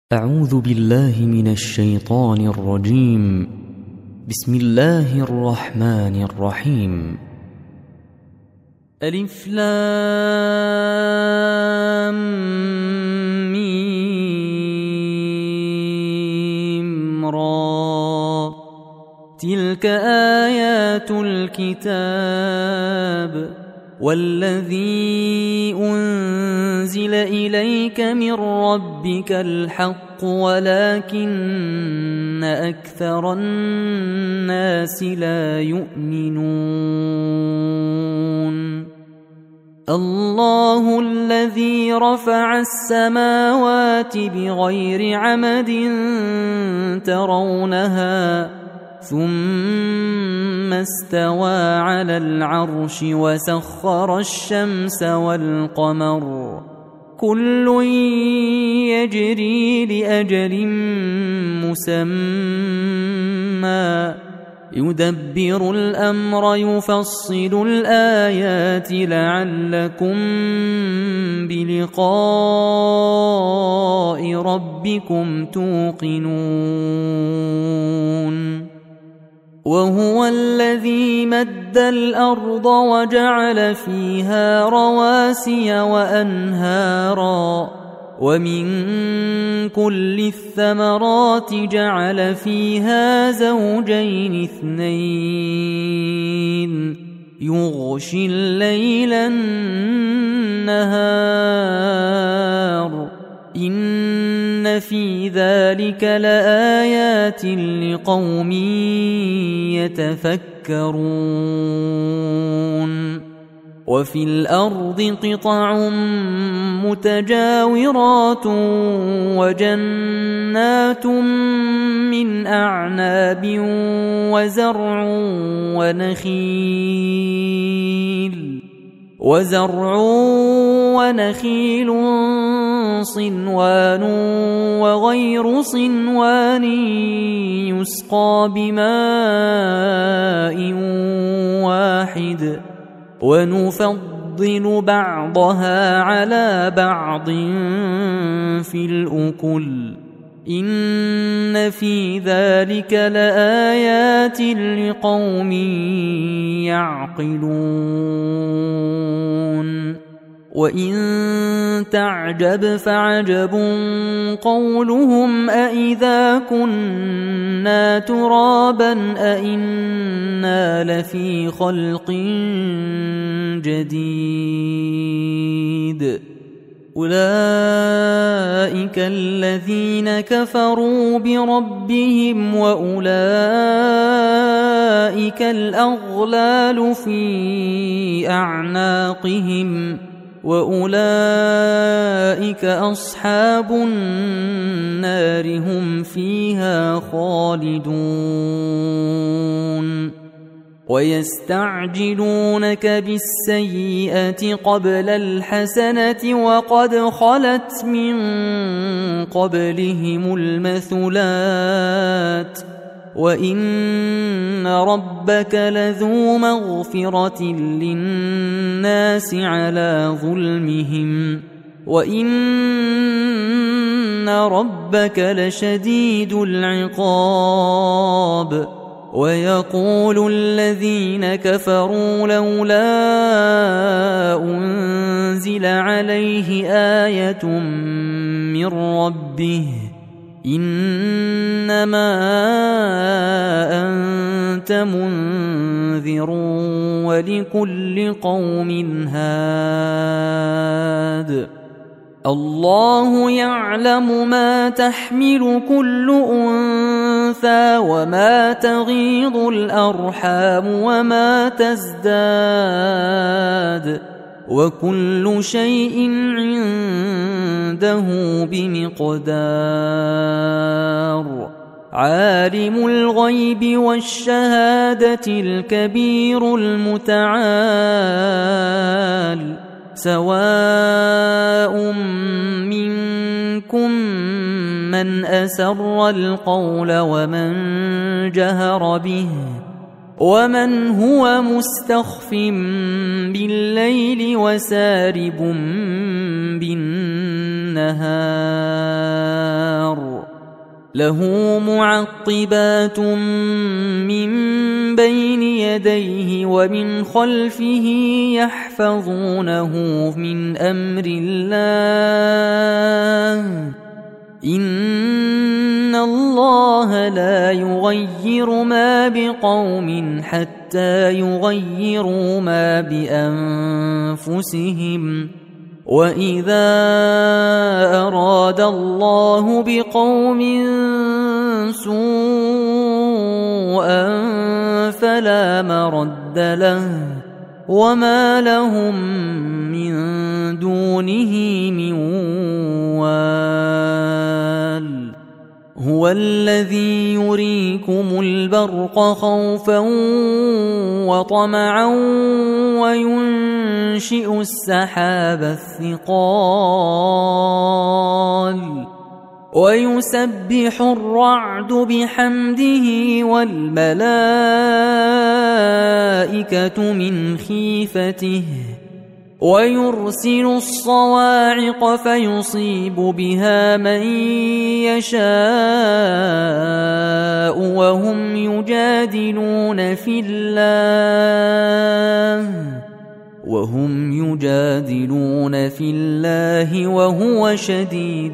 أعوذ بالله من الشيطان الرجيم. بسم الله الرحمن الرحيم. ألف لام ميم را، تلك آيات الكتاب والذي أنزل إليك من ربك الحق ولكن أكثر الناس لا يؤمنون. الله الذي رفع السماوات بغير عمد ترونها ثم استوى على العرش وسخر الشمس والقمر كل يجري لأجل مسمى يدبر الأمر يفصل الآيات لعلكم بلقاء ربكم توقنون. وهو الذي مد الأرض وجعل فيها رواسي وأنهارا ومن كل الثمرات جعل فيها زوجين اثنين يغشي الليل النهار إن في ذلك لآيات لقوم يتفكرون. وفي الأرض قطع متجاورات وجنات من أعناب وزرع ونخيل صنوان وغير صنوان يسقى بماء واحد ونفضل بعضها على بعض في الأكل إن في ذلك لآيات لقوم يعقلون. وإن تعجب فعجب قولهم أإذا كنا ترابا أإنا لفي خلق جديد. أولئك الذين كفروا بربهم وأولئك الأغلال في أعناقهم وأولئك أصحاب النار هم فيها خالدون. ويستعجلونك بالسيئة قبل الحسنة وقد خلت من قبلهم المثلات وإن ربك لذو مغفرة للناس على ظلمهم وإن ربك لشديد العقاب. ويقول الذين كفروا لولا أنزل عليه آية من ربه إنما أنت منذر ولكل قوم هاد. الله يعلم ما تحمل كل أنثى وما تغيض الأرحام وما تزداد وكل شيء عنده بمقدار. عالم الغيب والشهادة الكبير المتعال سواء منكم من أسر القول ومن جهر به ومن هو مستخف بالليل وسارب بالنهار له معقبات من بين يديه ومن خلفه يحفظونه من أمر الله إن الله لا يغير ما بقوم حتى يغيروا ما بأنفسهم وإذا أراد الله بقوم سوءا فلا مرد له وما لهم من دونه من وال هو الذي يريكم البرق خوفا وطمعا وينشئ السحاب الثقال ويسبح الرعد بحمده والملائكة من خيفته ويرسل الصواعق فيصيب بها من يشاء وهم يجادلون في الله وهو شديد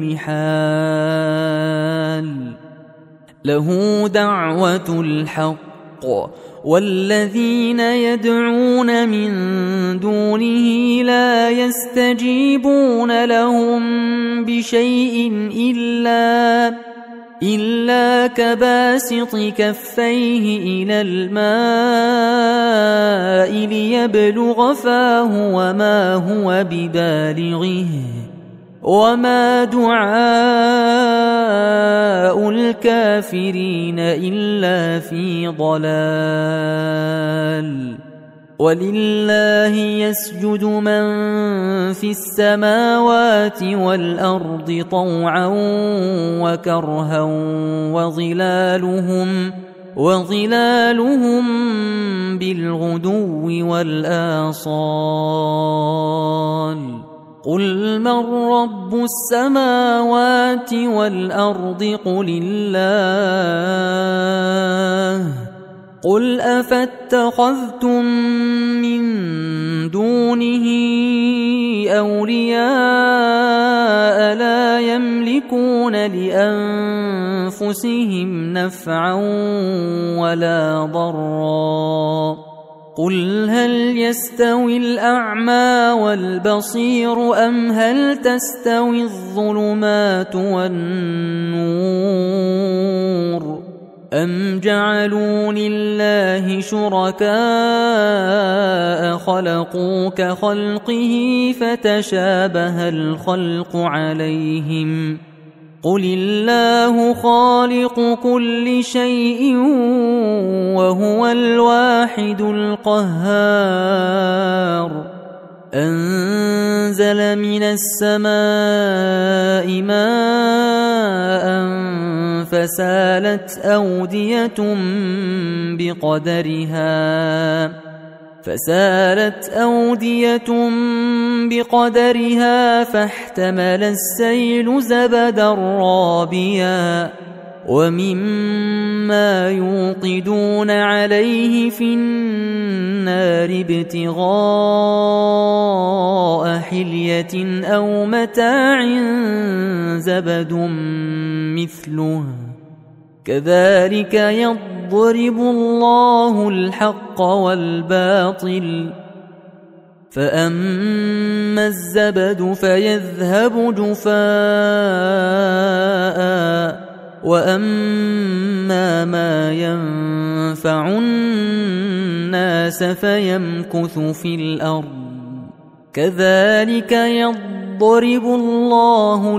المحال له دعوة الحق والذين يدعون من دونه لا يستجيبون لهم بشيء إلا كباسط كفيه إلى الماء ليبلغ فاه وما هو ببالغه وما دعاء الكافرين إلا في ضلال ولله يسجد من في السماوات والأرض طوعا وكرها وظلالهم بالغدو والآصال قل من رب السماوات والأرض قل الله قل أفاتخذتم من دونه أولياء لا يملكون لأنفسهم نفعا ولا ضرا قل هل يستوي الأعمى والبصير أم هل تستوي الظلمات والنور أم جعلوا لله شركاء خلقوا كخلقه فتشابه الخلق عليهم قل الله خالق كل شيء وهو الواحد القهار أنزل من السماء ماء فسالت أودية بقدرها فاحتمل السيل زبدا رابيا ومما يوقدون عليه في النار ابتغاء حلية أو متاع زبد مثله كذلك يضرب الله الحق والباطل فأما الزبد فيذهب جفاء وأما ما ينفع الناس فيمكث في الأرض كذلك يضرب الله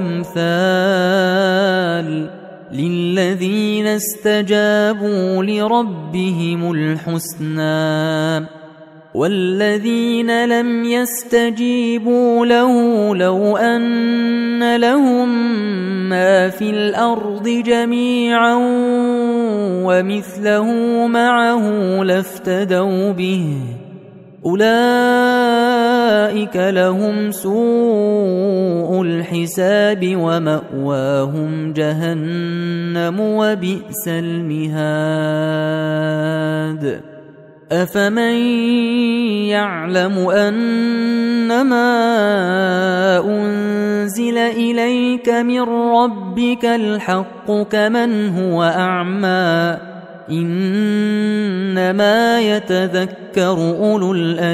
الأمثال للذين استجابوا لربهم الحسنى والذين لم يستجيبوا له لو أن لهم ما في الأرض جميعا ومثله معه لافتدوا به أولئك لهم سوء الحساب ومأواهم جهنم وبئس المهاد أفمن يعلم أنما أنزل إليك من ربك الحق كمن هو أعمى إنما يتذكر أولو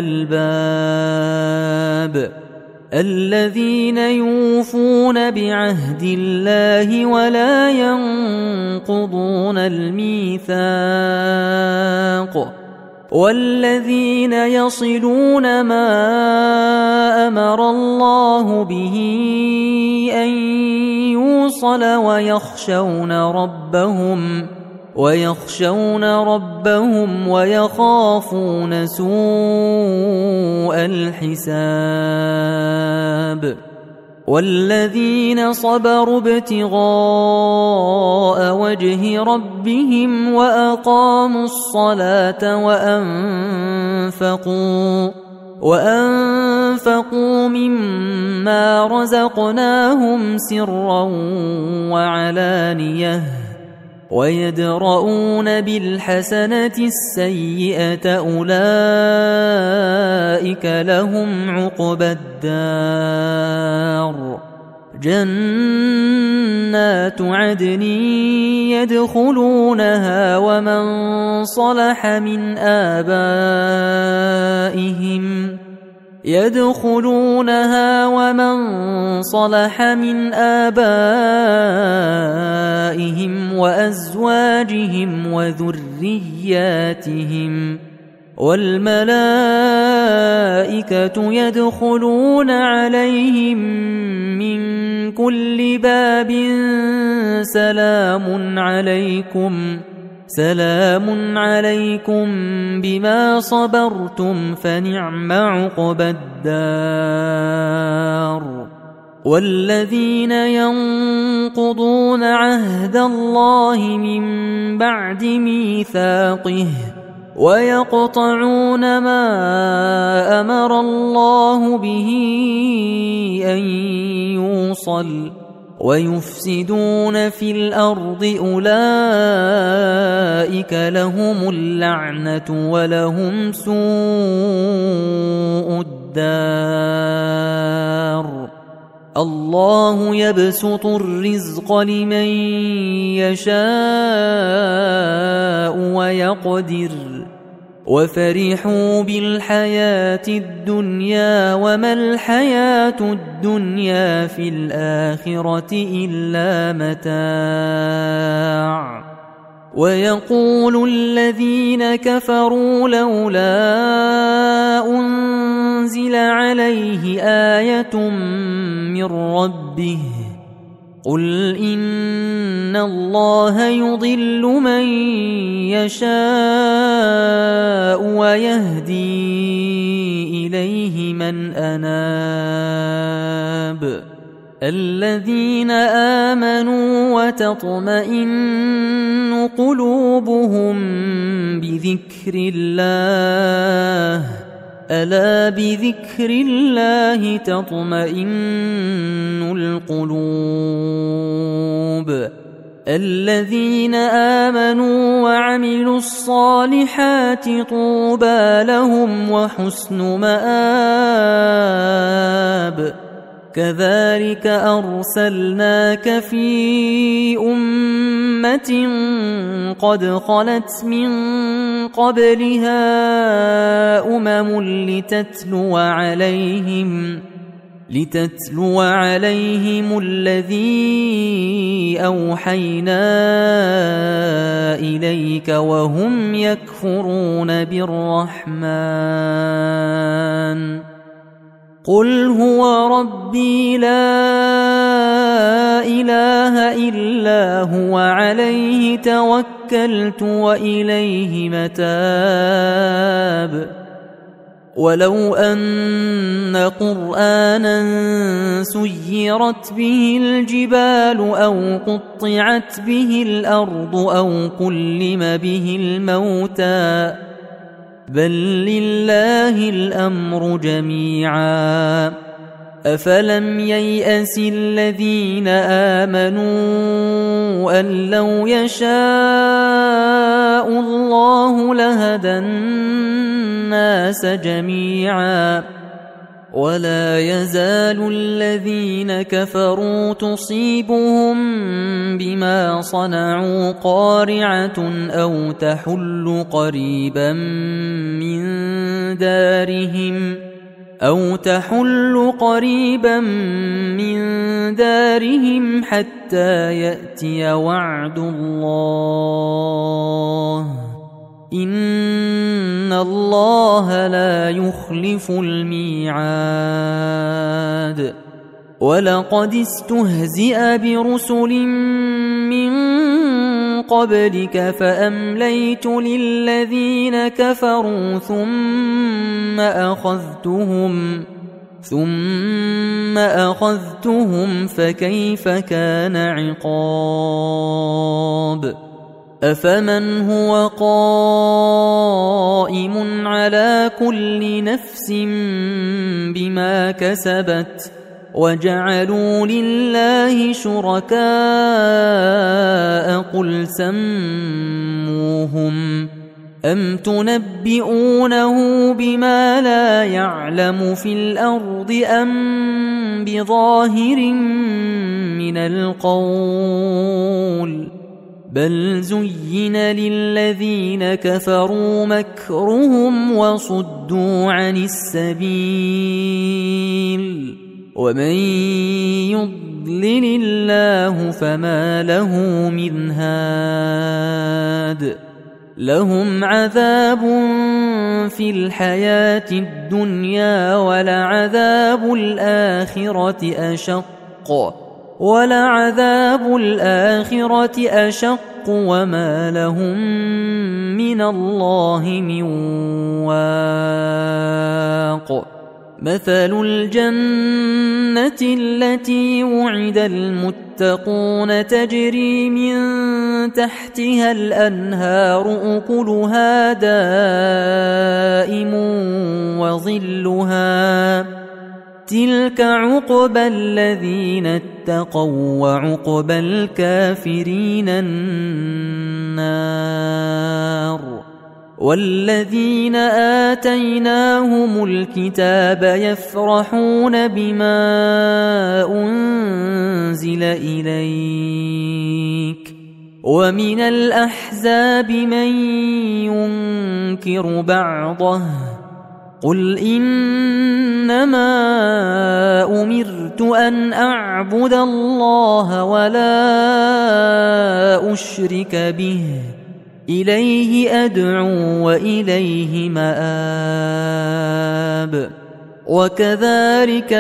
الألباب الذين يوفون بعهد الله ولا ينقضون الميثاق والذين يصلون ما أمر الله به أن يوصل ويخشون ربهم ويخافون سوء الحساب والذين صبروا ابتغاء وجه ربهم وأقاموا الصلاة وأنفقوا مما رزقناهم سرا وعلانية ويدرؤون بالحسنة السيئة أولئك لهم عقبى الدار جنات عدن يدخلونها ومن صلح من آبائهم وأزواجهم وذرياتهم والملائكة يدخلون عليهم من كل باب سلام عليكم بما صبرتم فنعم عقبى الدار والذين ينقضون عهد الله من بعد ميثاقه ويقطعون ما أمر الله به أن يوصل ويفسدون في الأرض أولئك لهم اللعنة ولهم سوء الدار الله يبسط الرزق لمن يشاء ويقدر وفرحوا بالحياة الدنيا وما الحياة الدنيا في الآخرة إلا متاع ويقول الذين كفروا لولا أنزل عليه آية من ربه قل إن الله يضل من يشاء ويهدي إليه من أناب الذين آمنوا وتطمئن قلوبهم بذكر الله ألا بذكر الله تطمئن القلوب الذين آمنوا وعملوا الصالحات طوبى لهم وحسن مآب كذلك أرسلناك في أمة قد خلت من قبلها لتتلو عليهم الذي أوحينا إليك وهم يكفرون بالرحمن قل هو ربي لا إله إلا هو عليه توكلت وإليه متاب ولو أن قرآنا سيرت به الجبال أو قطعت به الأرض أو كلم به الموتى بل لله الأمر جميعا. أفلم ييأس الذين آمنوا أن لو يشاء الله لهدى الناس جميعا ولا يزال الذين كفروا تصيبهم بما صنعوا قارعة أو تحل قريبا من دارهم حتى يأتي وعد الله إن الله لا يخلف الميعاد. ولقد استهزئ برسل من قبلك فأمليت للذين كفروا ثم أخذتهم فكيف كان عقاب. أفمن هو قائم على كل نفس بما كسبت وجعلوا لله شركاء قل سموهم أم تنبئونه بما لا يعلم في الأرض أم بظاهر من القول بل زين للذين كفروا مكرهم وصدوا عن السبيل ومن يضلل الله فما له من هاد. لهم عذاب في الحياة الدنيا ولعذاب الآخرة أشق وما لهم من الله من واق. مثل الجنة التي وعد المتقون تجري من تحتها الأنهار أكلها دائم وظلها تلك عقبى الذين اتقوا وعقبى الكافرين النار. والذين آتيناهم الكتاب يفرحون بما أنزل إليك ومن الأحزاب من ينكر بعضه قل إنما أمرت أن أعبد الله ولا أشرك به إليه أدعو وإليه مآب. وكذلك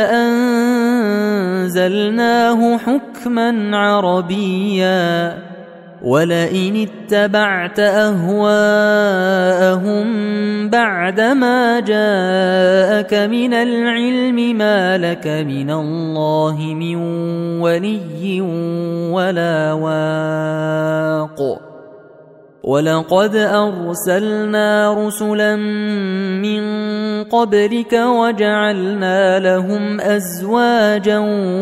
أنزلناه حكما عربيا ولئن اتبعت أهواءهم بعدما جاءك من العلم ما لك من الله من ولي ولا واق. ولقد أرسلنا رسلا من قبلك وجعلنا لهم أزواجا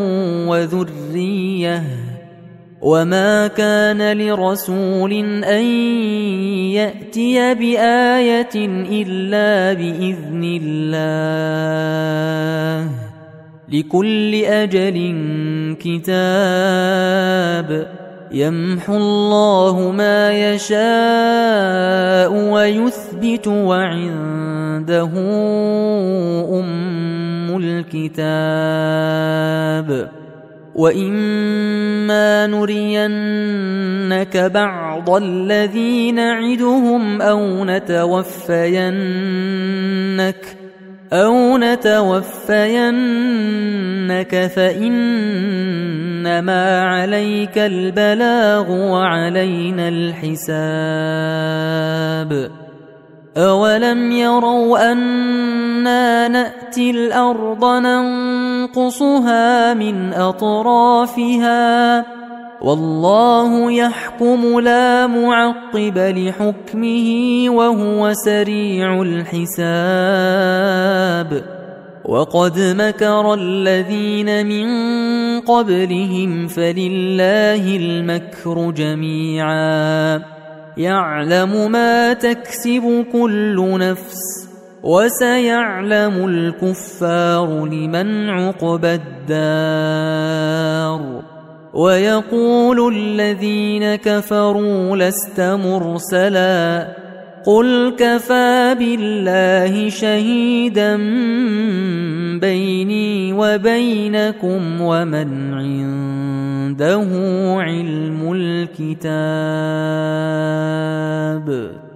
وذرية وما كان لرسول أن يأتي بآية إلا بإذن الله لكل أجل كتاب يمحو الله ما يشاء ويثبت وعنده أم الكتاب. وإما نرينك بعض الذي نعدهم أو نتوفينك فإنما عليك البلاغ وعلينا الحساب. أولم يروا أنا نأتي الأرض ننقصها من أطرافها والله يحكم لا معقب لحكمه وهو سريع الحساب وقد مكر الذين من قبلهم فلله المكر جميعا يعلم ما تكسب كل نفس وسيعلم الكفار لمن عقبى الدار ويقول الذين كفروا لست مرسلا قل كفى بالله شهيدا بيني وبينكم ومن عنده علم الكتاب